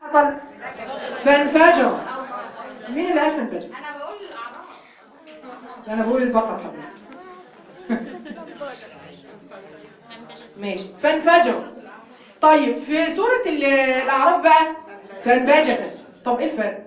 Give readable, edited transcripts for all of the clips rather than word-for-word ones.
حصل؟ فانفجر. مين اللي قال فانفجر؟ انا بقول الاعراف. انا بقول البقره حضرتك. ماشي فانفجر. طيب في سورة الأعراف بقى فانبجست. طب ايه الفرق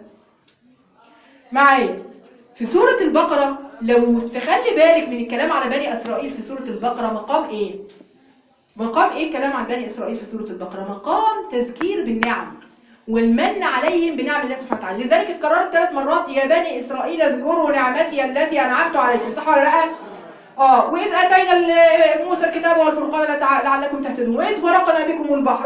معايا؟ في سورة البقرة لو تخلي بالك من الكلام على بني إسرائيل في سورة البقرة مقام ايه؟ مقام ايه الكلام عن بني إسرائيل في سورة البقرة؟ مقام تذكير بالنعم والمن عليهم بنعم الله سبحانه وتعالى. لذلك اتكررت 3 مرات يا بني إسرائيل اذكروا نعمتي التي أنعمت عليكم. صح ولا لا؟ وإذ أتينا موسى الكتاب والفرقان لعلكم تهتدون وإذ فرقنا بكم البحر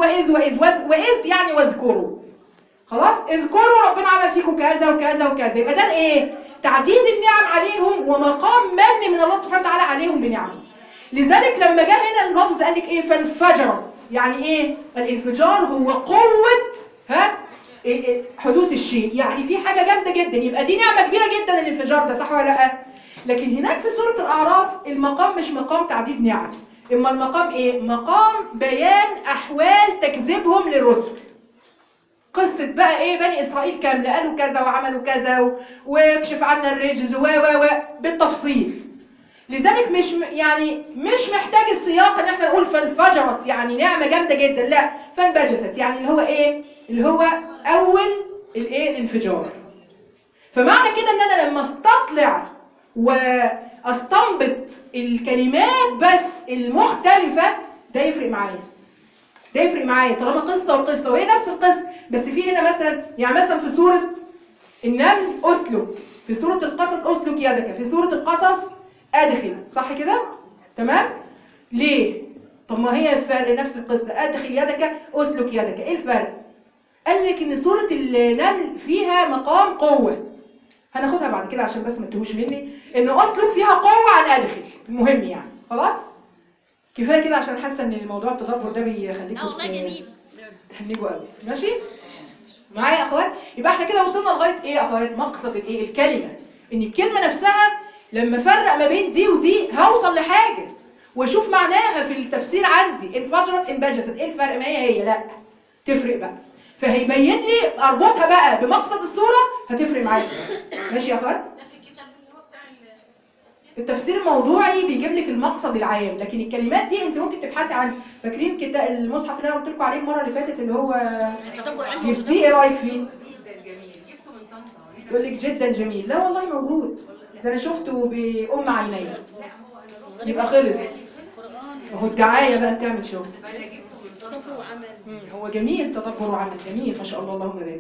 وإذ يعني واذكروا. خلاص اذكروا ربنا عمل فيكم كذا وكذا وكذا. يبقى ده ايه؟ تعديد النعم عليهم ومقام من الله سبحانه وتعالى عليهم بنعمه. لذلك لما جاء هنا اللفظ قال لك ايه؟ فانفجرت. يعني ايه الانفجار؟ هو قوة حدوث الشيء. يعني في حاجة جامدة جدا، يبقى دي نعمة كبيرة جدا الانفجار ده. صح ولا لا؟ لكن هناك في سورة الأعراف المقام مش مقام تعديد نعم، اما المقام ايه؟ مقام بيان احوال تكذيبهم للرسل. قصة بقى ايه؟ بني اسرائيل كاملة قالوا كذا وعملوا كذا واكشف عنا الرجز و بالتفصيل. لذلك مش محتاج السياق ان احنا نقول فانفجرت يعني نعمة جامدة جدا، لا فانبجست يعني اللي هو ايه؟ اللي هو اول الانفجار. فمعنى كده ان انا لما استطلع واستنبط الكلمات بس المختلفة ده يفرق معايا. ده يفرق معايا طالما قصة وقصة وهي نفس القصة، بس في هنا مثلا مثلا في سورة النمل أسلك، في سورة القصص أسلك يدك، في سورة القصص أدخل. صح كده؟ تمام؟ ليه؟ طب ما هي الفرق نفس القصة، أدخل يدك أسلك يدك. إيه الفرق؟ قال لك إن سورة النمل فيها مقام قوة، هناخدها بعد كده عشان بس ما تتوهوش مني، إنه أسلك فيها قوة عن أدخل. مهم يعني خلاص؟ كفايه كده عشان حاسه ان الموضوع التدبر ده بيخليكم والله جميل تحنجوا قوي. ماشي معايا يا اخوات؟ يبقى احنا كده وصلنا لغايه ايه يا اخوات؟ مقصد الكلمه، ان الكلمه نفسها لما افرق ما بين دي ودي هوصل لحاجه واشوف معناها في التفسير عندي. انفجرت انبجست، ايه الفرق؟ ما هي لا تفرق بقى، فهيبين لي اربطها بقى بمقصد السوره هتفرق معايا. ماشي يا اخوات؟ التفسير الموضوعي بيجيب لك المقصد العام، لكن الكلمات دي انت ممكن تبحثي عن فاكرين كتاب المصحف اللي انا قلت لكم عليه المره اللي فاتت اللي هو جبتيه؟ ايه رايك فيه؟ جدا جميل، جبته من طنطا. يقول لك جدا جميل. لا والله موجود، ده انا شفته بأم عيني. يبقى خلص اهو الدعايه بقى بتعمل شغل. انا جبته من طنطا وعمل. هو جميل، تدبر وعمل جميل ما شاء الله اللهم بارك.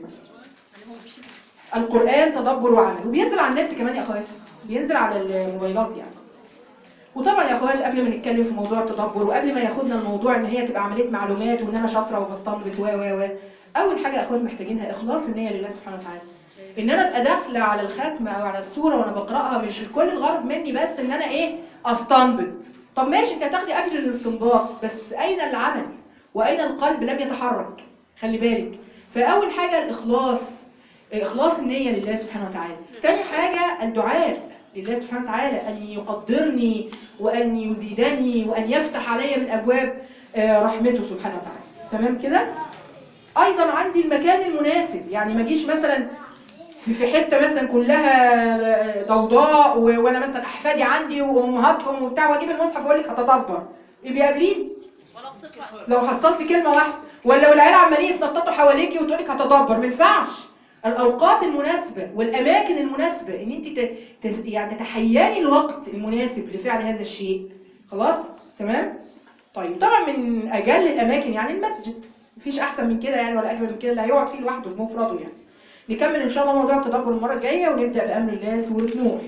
القرآن تدبر وعمل، وبينزل على النت كمان يا اخوات، بينزل على الموبايلات يعني. وطبعا يا اخوات قبل ما نتكلم في موضوع التدبر وقبل ما ياخدنا الموضوع ان هي تبقى عمليه معلومات وان انا شاطره وبستنبط اول حاجه يا اخوات محتاجينها اخلاص النيه لله سبحانه وتعالى. ان انا ابقى داخله على الختمه او على السوره وانا بقراها مش كل الغرض مني بس ان انا استنبط. طب ماشي انت هتاخدي اجر الاستنباط، بس اين العمل واين القلب؟ لم يتحرك. خلي بالك. فاول حاجه الاخلاص، اخلاص النيه لله سبحانه وتعالى. ثاني حاجه الدعاء لله سبحانه وتعالى أن يقدرني وأن يزيدني وأن يفتح علي من أبواب رحمته سبحانه وتعالى. تمام كده؟ أيضا عندي المكان المناسب، يعني ما اجيش مثلا في حتة مثلا كلها ضوضاء وأنا مثلا أحفادي عندي وأمهاتهم وبتاع وأجيب المصحف وأقول لك هتدبر. إيه بيقابلين؟ لو حصلت كلمة واحدة ولا والعيال عمالين يتنططوا حواليكي وتقول لك هتدبر، ما ينفعش. الأوقات المناسبة والأماكن المناسبة إن أنت يعني تتحياني الوقت المناسب لفعل هذا الشيء. خلاص؟ تمام؟ طيب طبعا من أجل الأماكن يعني المسجد، مفيش أحسن من كده يعني ولا أجمل من كده اللي هيقعد فيه لوحده بمفرده يعني. نكمل إن شاء الله موضوع التدبر المرة الجاية ونبدأ بأمر الله سورة نوح.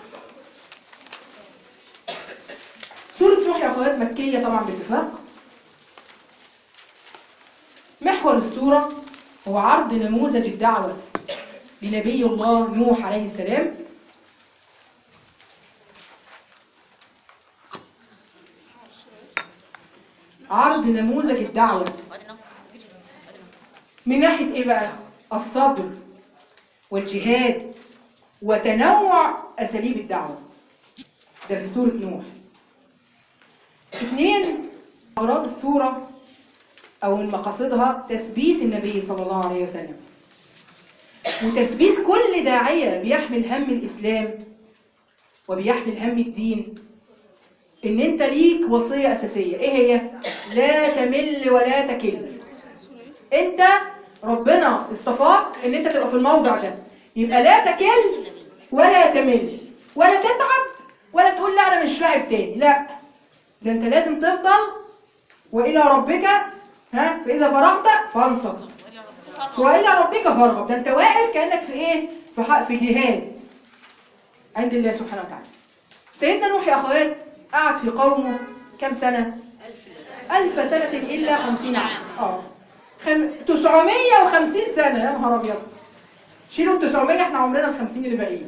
سورة نوح يا أخوات مكية طبعا باتفاق. محور السورة هو عرض نموذج الدعوة لنبي الله نوح عليه السلام. عرض نموذج الدعوة من ناحية ايه بقى؟ الصبر والجهاد وتنوع أساليب الدعوة. ده في سورة نوح. 2 أغراض السورة أو من مقاصدها تثبيت النبي صلى الله عليه وسلم، وتثبيت كل داعية بيحمل هم الإسلام وبيحمل هم الدين. إن أنت ليك وصية أساسية، إيه هي؟ لا تمل ولا تكل. أنت ربنا اصطفاك إن أنت تبقى في الموضع ده، يبقى لا تكل ولا تمل ولا تتعب ولا تقول لا أنا مش لاعب تاني، لا، ده أنت لازم تفضل. وإلى ربك فإذا فرغت فانصب وإلى ربك فارغب. ده أنت واقف كأنك في إيه؟ في جهاد عند الله سبحانه وتعالى. سيدنا نوح يا أخوات قعد في قومه كم سنة؟ 1000 سنة إلا 50 عام. 950 سنة، يا نهار أبيض. شيلوا ال 900، احنا عمرنا ال 50 اللي باقيين.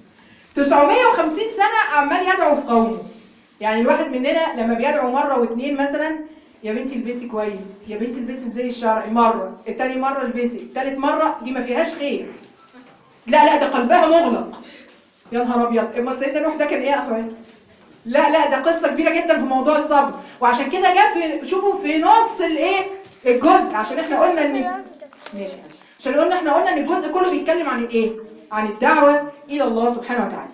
950 سنة عمال يدعو في قومه. يعني الواحد مننا لما بيدعو مرة واثنين مثلا، يا بنتي البسي كويس، يا بنتي البسي الزي الشرعي، مرة، التاني مرة البسي، التالت مرة، دي ما فيهاش خير. لا ده قلبها مغلق. يا نهار ابيض. اما سيدنا نوح ده كان ايه يا اخوات؟ لا ده قصة كبيرة جدا في موضوع الصبر. وعشان كده جه في، شوفوا، في نص الايه الجزء، عشان احنا قلنا ان ماشي، عشان احنا قلنا ان الجزء كله بيتكلم عن الايه؟ عن الدعوة الى الله سبحانه وتعالى.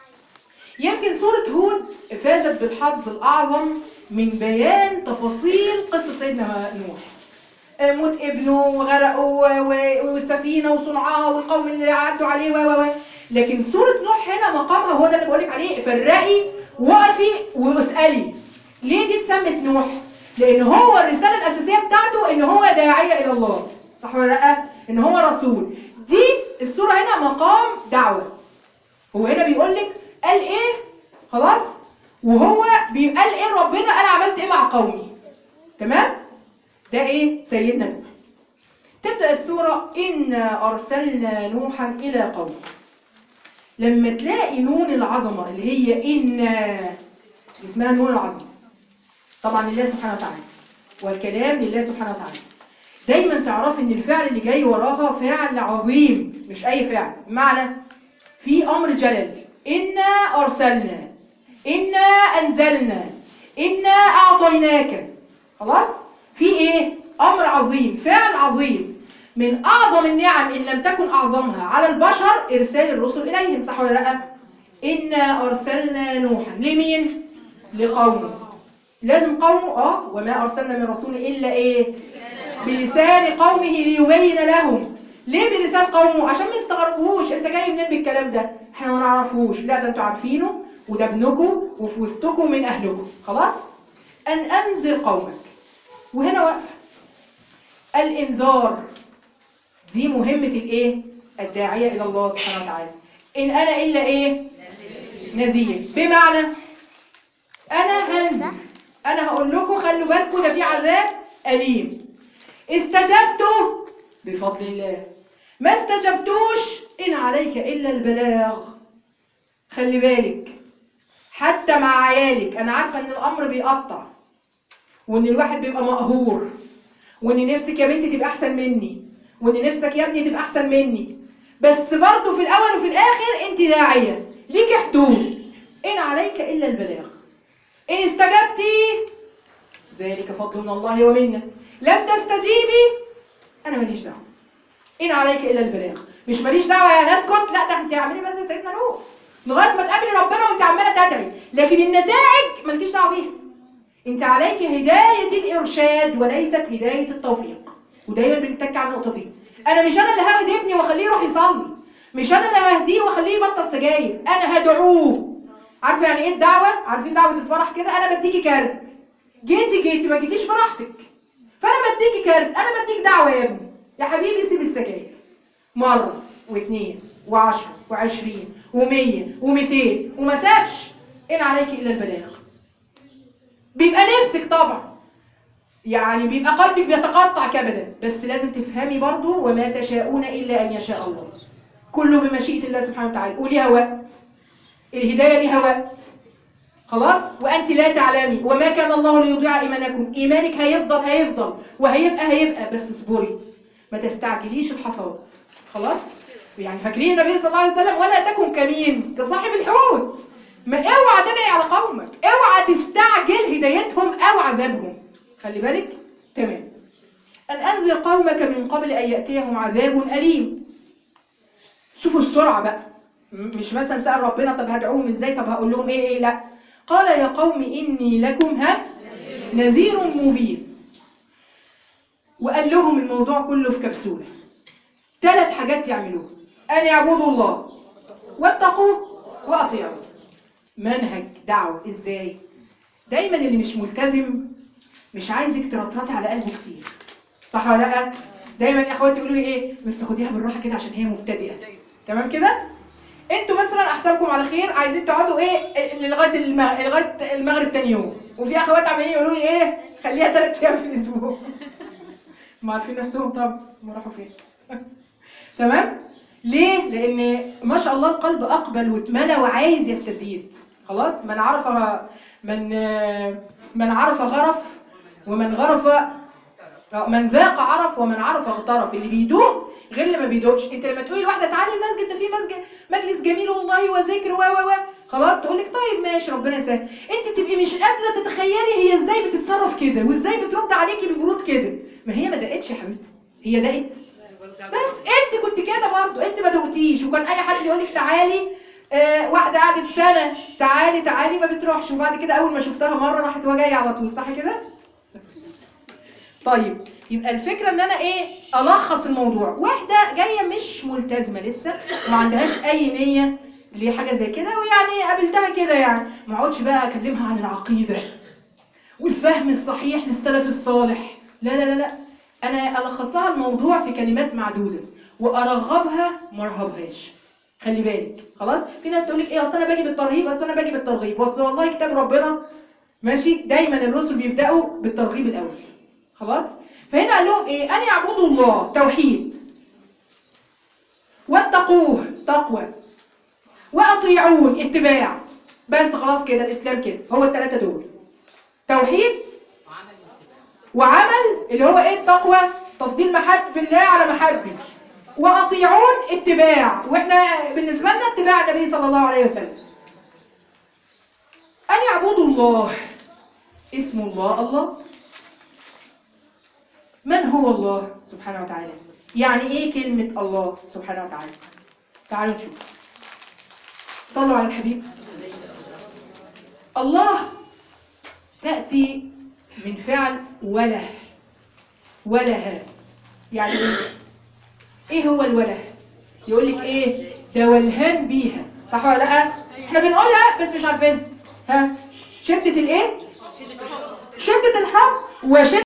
يمكن سورة هود فازت بالحظ الأعظم من بيان تفاصيل قصة سيدنا نوح. موت ابنه وغرقه والسفينة وصنعها والقوم اللي عدوا عليه لكن سورة نوح هنا مقامها هو ده اللي بقولك عليه، فرقي وقفي واسألي. ليه دي اتسمت نوح؟ لأن هو الرسالة الأساسية بتاعته إن هو داعية إلى الله، صح ولا لأ؟ إن هو رسول. دي السورة هنا مقام دعوة. هو هنا بيقولك قال ايه؟ خلاص؟ وهو قال ايه ربنا؟ انا عملت ايه مع قومي؟ تمام؟ ده ايه؟ سيدنا نوح. تبدأ السورة إنا أرسلنا نوحا إلى قومه. لما تلاقي نون العظمة اللي هي إنا، اسمها نون العظمة طبعا لله سبحانه وتعالى، والكلام لله سبحانه وتعالى. دايما تعرف ان الفعل اللي جاي وراها فعل عظيم، مش اي فعل. معنى في امر جلل. إنا أرسلنا، إنا أنزلنا، إنا أعطيناك. خلاص؟ في إيه؟ أمر عظيم، فعل عظيم. من أعظم النعم إن لم تكن أعظمها على البشر إرسال الرسل إليهم، صح ولا لأ؟ إنا أرسلنا نوحا لمين؟ لقومه. لازم قومه. وما أرسلنا من رسول إلا إيه؟ بلسان قومه ليبين لهم. ليه بلسان قومه؟ عشان ما يستغربوش انت جاي منين بالكلام ده، احنا ما نعرفوش. لا ده انتوا عارفينه، وده ابنكم وفي وسطكم من اهلكم. خلاص؟ ان انذر قومك. وهنا وقف الانذار. دي مهمة الايه؟ الداعية الى الله سبحانه وتعالى. ان انا الا ايه؟ نذير. بمعنى انا هنذر، انا هقول لكم خلوا بالكم ده في عذاب اليم. استجبتوا بفضل الله، ما استجبتوش إن عليك إلا البلاغ. خلي بالك حتى مع عيالك. أنا عارفة إن الأمر بيقطع، وإن الواحد بيبقى مقهور، وإن نفسك يا بنتي تبقى أحسن مني، وإن نفسك يا ابني تبقى أحسن مني، بس برضه في الأول وفي الآخر أنت داعية ليك حدود. إن عليك إلا البلاغ. إن استجبتي ذلك فضل من الله ومنه، لم تستجيبي أنا ماليش دعوة. إن عليك إلا البلاغ. مش ماليش دعوة يعني أسكت، لا ده أنت اعملي بس سيدنا نوح لغاية ما تقابلي ربنا وأنت عمالة تدعي، لكن النتائج مالكيش دعوة بيها. أنت عليك هداية الإرشاد وليست هداية التوفيق. ودايما بنتك على النقطة دي. أنا مش أنا اللي ههدي ابني وأخليه يروح يصلي، مش أنا اللي ههديه وأخليه يبطل سجاير، أنا هدعوه. عارفة يعني إيه الدعوة؟ عارفين دعوة الفرح كده؟ أنا بديكي كارت، جيتي ما جيتيش براحتك، فأنا بديكي كارت، أنا بديك دعوة يا ابني، يا حبيبي سيب السجاير. مرة واثنين وعشرة وعشرين ومية ومئتين وما سابش. إن عليك إلا البلاغ. بيبقى نفسك طبعا، يعني بيبقى قلبك بيتقطع كبدا، بس لازم تفهمي برضو وما تشاءون إلا أن يشاء الله. كله بمشيئة الله سبحانه وتعالى. وليها وقت، الهداية ليها وقت. خلاص؟ وأنت لا تعلمي وما كان الله ليضيع إيمانكم. إيمانك هيفضل وهيبقى بس اصبري، ما تستعجليش الحصاد. خلاص؟ يعني فاكرين النبي صلى الله عليه وسلم ولا تكن كمين كصاحب الحوت. ما اوعى تدعي على قومك، اوعى تستعجل هدايتهم او عذابهم. خلي بالك. تمام. أن أنذر قومك من قبل أن يأتيهم عذاب أليم. شوفوا السرعة بقى، مش مثلا سأل ربنا طب هدعوهم ازاي، طب هقول لهم ايه، لا. قال يا قوم إني لكم نذير مبين. وقال لهم الموضوع كله في كبسولة. 3 حاجات يعملوها: أن يعبدوا الله واتقوه وأطيعوه. منهج دعوة ازاي؟ دايما اللي مش ملتزم مش عايزك ترطرطي على قلبه كتير، صح ولا لا؟ دايما يا اخواتي يقولوا لي ايه، بس خديها بالراحه كده عشان هي مبتدئه، تمام كده؟ انتوا مثلا احسابكم على خير عايزين تقعدوا ايه لغايه المغرب تاني يوم، وفي اخوات عمالين يقولوا لي ايه خليها 3 ايام في الاسبوع. ما عارفين نفسهم، طب ما راحوا فين؟ تمام؟ ليه؟ لان ما شاء الله القلب اقبل واتملى وعايز يستزيد. خلاص، من عرف غرف، ومن غرف من ذاق عرف، ومن عرف اغترف. اللي بيدوق غير اللي ما بيدوقش. انت لما تقولي لواحده تعالي المسجد ده فيه مجلس جميل والله وذكر خلاص تقول لك طيب ماشي ربنا يسهل. انت تبقي مش قادره تتخيلي هي ازاي بتتصرف كده وازاي بترد عليكي ببرود كده. ما هي ما دقتش يا حبيبتي، هي دقت بس. انت كنت كده برضو، انت ما دقتيش. وكان اي حد يقول لك تعالي، واحده قعدت سنه تعالي ما بتروحش، وبعد كده اول ما شفتها مره راحت جايه على طول، صح كده؟ طيب، يبقى الفكرة ان انا الخص الموضوع. واحدة جاية مش ملتزمة لسه وما عندهاش اي نية لحاجة زي كده، ويعني قابلتها كده، يعني ما اقعدش بقى اكلمها عن العقيدة والفهم الصحيح للسلف الصالح، لا لا لا لا. انا الخص لها الموضوع في كلمات معدودة وارغبها ما ارهبهاش. خلي بالك، خلاص. في ناس تقول لك اصل انا باجي بالترهيب، اصل انا باجي بالترغيب. بس والله كتاب ربنا ماشي دايما الرسل بيبداوا بالترغيب الاول، خلاص. فهنا قال لهم ان يعبدوا الله توحيد، واتقوه تقوى، واطيعون اتباع. بس خلاص كده الاسلام كده هو ال3 دول: توحيد وعمل اللي هو التقوى، تفضيل محب الله على محبه، واطيعون اتباع. واحنا بالنسبه لنا اتباع النبي صلى الله عليه وسلم. ان يعبدوا الله، اسم الله. من هو الله سبحانه وتعالى؟ يعني ايه كلمة الله سبحانه وتعالى؟ تعالوا نشوف. صلوا على الحبيب. الله تأتي من فعل وله. يعني ايه هو الوله؟ يقول لك ده ولهان بيها، صح ولا لا؟ احنا بنقولها بس مش عارفين. شدة شدة الحب وشدة